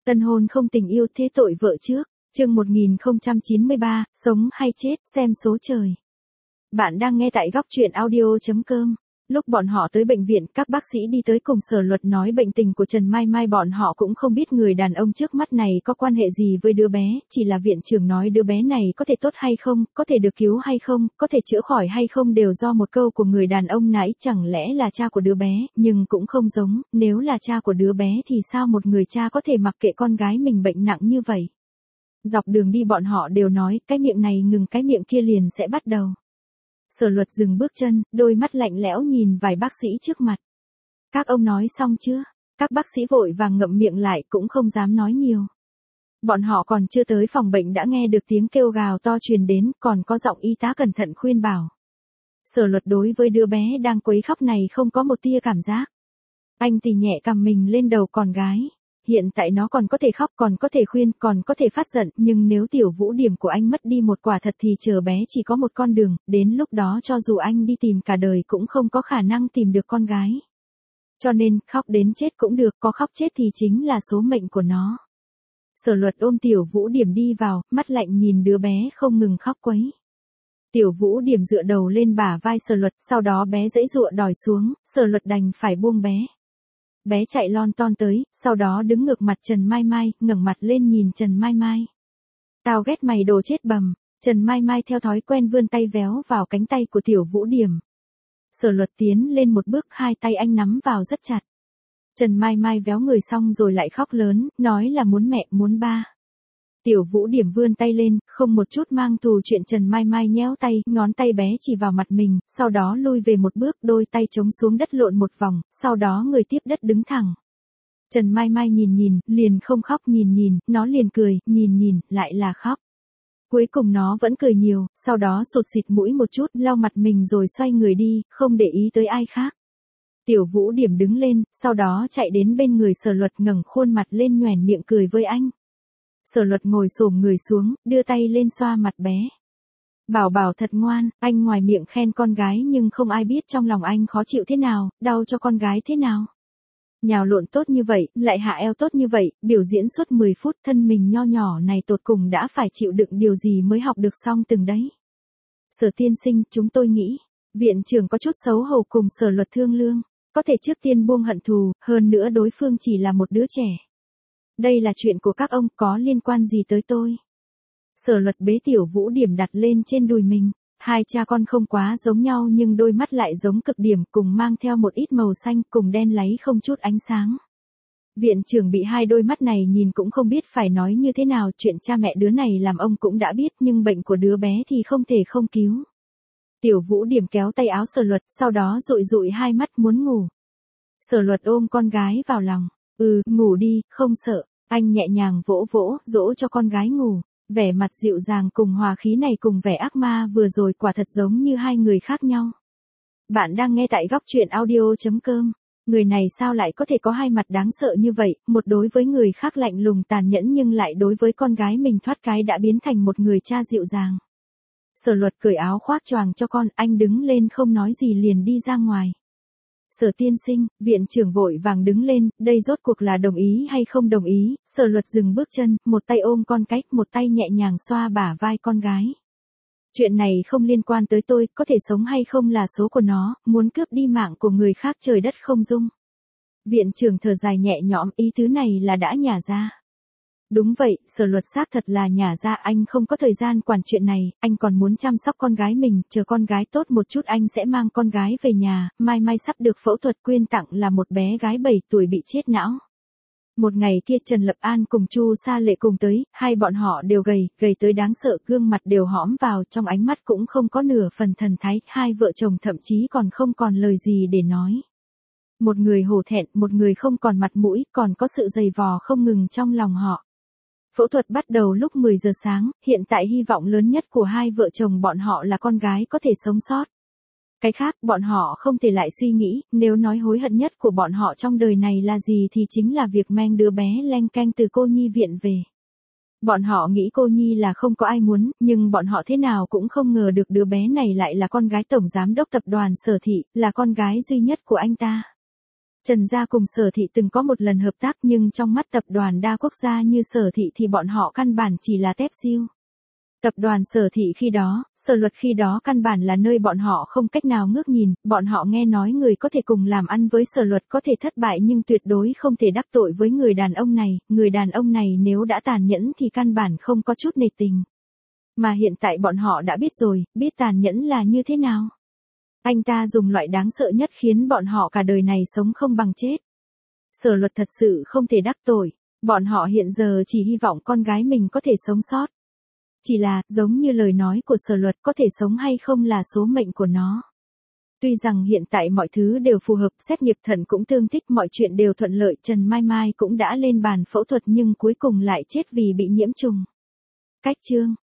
Tân hôn không tình yêu thế tội vợ trước. Chương 1093, sống hay chết, xem số trời. Bạn đang nghe tại góc truyện audio.com. Lúc bọn họ tới bệnh viện, các bác sĩ đi tới cùng Sở Luật nói bệnh tình của Trần Mai Mai, bọn họ cũng không biết người đàn ông trước mắt này có quan hệ gì với đứa bé, chỉ là viện trưởng nói đứa bé này có thể tốt hay không, có thể được cứu hay không, có thể chữa khỏi hay không đều do một câu của người đàn ông nãy. Chẳng lẽ là cha của đứa bé, nhưng cũng không giống, nếu là cha của đứa bé thì sao một người cha có thể mặc kệ con gái mình bệnh nặng như vậy. Dọc đường đi bọn họ đều nói, cái miệng này ngừng cái miệng kia liền sẽ bắt đầu. Sở Luật dừng bước chân, đôi mắt lạnh lẽo nhìn vài bác sĩ trước mặt. Các ông nói xong chưa? Các bác sĩ vội vàng ngậm miệng lại, cũng không dám nói nhiều. Bọn họ còn chưa tới phòng bệnh đã nghe được tiếng kêu gào to truyền đến, còn có giọng y tá cẩn thận khuyên bảo. Sở Luật đối với đứa bé đang quấy khóc này không có một tia cảm giác. Anh tì nhẹ cằm mình lên đầu con gái. Hiện tại nó còn có thể khóc, còn có thể khuyên, còn có thể phát giận, nhưng nếu tiểu vũ điểm của anh mất đi một quả thật thì chờ bé chỉ có một con đường, đến lúc đó cho dù anh đi tìm cả đời cũng không có khả năng tìm được con gái. Cho nên, khóc đến chết cũng được, có khóc chết thì chính là số mệnh của nó. Sở Luật ôm tiểu vũ điểm đi vào, mắt lạnh nhìn đứa bé không ngừng khóc quấy. Tiểu vũ điểm dựa đầu lên bả vai Sở Luật, sau đó bé giãy giụa đòi xuống, Sở Luật đành phải buông bé. Bé chạy lon ton tới, sau đó đứng ngược mặt Trần Mai Mai, ngẩng mặt lên nhìn Trần Mai Mai. Tao ghét mày đồ chết bầm. Trần Mai Mai theo thói quen vươn tay véo vào cánh tay của tiểu vũ điểm. Sở Luật tiến lên một bước, hai tay anh nắm vào rất chặt. Trần Mai Mai véo người xong rồi lại khóc lớn, nói là muốn mẹ, muốn ba. Tiểu vũ điểm vươn tay lên, không một chút mang thù chuyện. Trần Mai Mai nhéo tay, ngón tay bé chỉ vào mặt mình, sau đó lui về một bước, đôi tay chống xuống đất lộn một vòng, sau đó người tiếp đất đứng thẳng. Trần Mai Mai nhìn, liền không khóc, nhìn, nó liền cười, nhìn, lại là khóc. Cuối cùng nó vẫn cười nhiều, sau đó sụt xịt mũi một chút, lau mặt mình rồi xoay người đi, không để ý tới ai khác. Tiểu vũ điểm đứng lên, sau đó chạy đến bên người Sở Luật, ngẩng khuôn mặt lên nhoẻn miệng cười với anh. Sở Luật ngồi xổm người xuống, đưa tay lên xoa mặt bé. Bảo bảo thật ngoan, anh ngoài miệng khen con gái nhưng không ai biết trong lòng anh khó chịu thế nào, đau cho con gái thế nào. Nhào lộn tốt như vậy, lại hạ eo tốt như vậy, biểu diễn suốt 10 phút, thân mình nho nhỏ này tột cùng đã phải chịu đựng điều gì mới học được xong từng đấy. Sở tiên sinh, chúng tôi nghĩ, viện trưởng có chút xấu hổ cùng Sở Luật thương lương, có thể trước tiên buông hận thù, hơn nữa đối phương chỉ là một đứa trẻ. Đây là chuyện của các ông, có liên quan gì tới tôi? Sở Luật bế tiểu vũ điểm đặt lên trên đùi mình. Hai cha con không quá giống nhau nhưng đôi mắt lại giống cực điểm, cùng mang theo một ít màu xanh, cùng đen láy không chút ánh sáng. Viện trưởng bị hai đôi mắt này nhìn cũng không biết phải nói như thế nào. Chuyện cha mẹ đứa này làm ông cũng đã biết, nhưng bệnh của đứa bé thì không thể không cứu. Tiểu vũ điểm kéo tay áo Sở Luật, sau đó dụi hai mắt muốn ngủ. Sở Luật ôm con gái vào lòng. Ngủ đi, không sợ. Anh nhẹ nhàng vỗ, dỗ cho con gái ngủ. Vẻ mặt dịu dàng cùng hòa khí này cùng vẻ ác ma vừa rồi quả thật giống như hai người khác nhau. Bạn đang nghe tại góc truyện audio.com. Người này sao lại có thể có hai mặt đáng sợ như vậy, một đối với người khác lạnh lùng tàn nhẫn nhưng lại đối với con gái mình thoát cái đã biến thành một người cha dịu dàng. Sở Luật cởi áo khoác choàng cho con, anh đứng lên không nói gì liền đi ra ngoài. Sở tiên sinh, viện trưởng vội vàng đứng lên, đây rốt cuộc là đồng ý hay không đồng ý. Sở Luật dừng bước chân, một tay ôm con cách, một tay nhẹ nhàng xoa bả vai con gái. Chuyện này không liên quan tới tôi, có thể sống hay không là số của nó, muốn cướp đi mạng của người khác trời đất không dung. Viện trưởng thở dài nhẹ nhõm, ý tứ này là đã nhả ra. Đúng vậy, Sở Luật xác thật là nhả ra, anh không có thời gian quản chuyện này, anh còn muốn chăm sóc con gái mình, chờ con gái tốt một chút anh sẽ mang con gái về nhà, Mai Mai sắp được phẫu thuật quyên tặng là một bé gái 7 tuổi bị chết não. Một ngày kia Trần Lập An cùng Chu Sa Lệ cùng tới, hai bọn họ đều gầy tới đáng sợ, gương mặt đều hõm vào, trong ánh mắt cũng không có nửa phần thần thái, hai vợ chồng thậm chí còn không còn lời gì để nói. Một người hổ thẹn, một người không còn mặt mũi, còn có sự dày vò không ngừng trong lòng họ. Phẫu thuật bắt đầu lúc 10 giờ sáng, hiện tại hy vọng lớn nhất của hai vợ chồng bọn họ là con gái có thể sống sót. Cái khác, bọn họ không thể lại suy nghĩ, nếu nói hối hận nhất của bọn họ trong đời này là gì thì chính là việc mang đứa bé leng keng từ cô nhi viện về. Bọn họ nghĩ cô nhi là không có ai muốn, nhưng bọn họ thế nào cũng không ngờ được đứa bé này lại là con gái tổng giám đốc tập đoàn Sở Thị, là con gái duy nhất của anh ta. Trần gia cùng Sở thị từng có một lần hợp tác nhưng trong mắt tập đoàn đa quốc gia như Sở thị thì bọn họ căn bản chỉ là tép diêu. Tập đoàn Sở thị khi đó, Sở Luật khi đó căn bản là nơi bọn họ không cách nào ngước nhìn, bọn họ nghe nói người có thể cùng làm ăn với Sở Luật có thể thất bại nhưng tuyệt đối không thể đắc tội với người đàn ông này nếu đã tàn nhẫn thì căn bản không có chút nề tình. Mà hiện tại bọn họ đã biết rồi, biết tàn nhẫn là như thế nào. Anh ta dùng loại đáng sợ nhất khiến bọn họ cả đời này sống không bằng chết. Sở Luật thật sự không thể đắc tội, bọn họ hiện giờ chỉ hy vọng con gái mình có thể sống sót. Chỉ là, giống như lời nói của Sở Luật có thể sống hay không là số mệnh của nó. Tuy rằng hiện tại mọi thứ đều phù hợp, xét nghiệp thận cũng tương thích, mọi chuyện đều thuận lợi, Trần Mai Mai cũng đã lên bàn phẫu thuật nhưng cuối cùng lại chết vì bị nhiễm trùng. Cách chương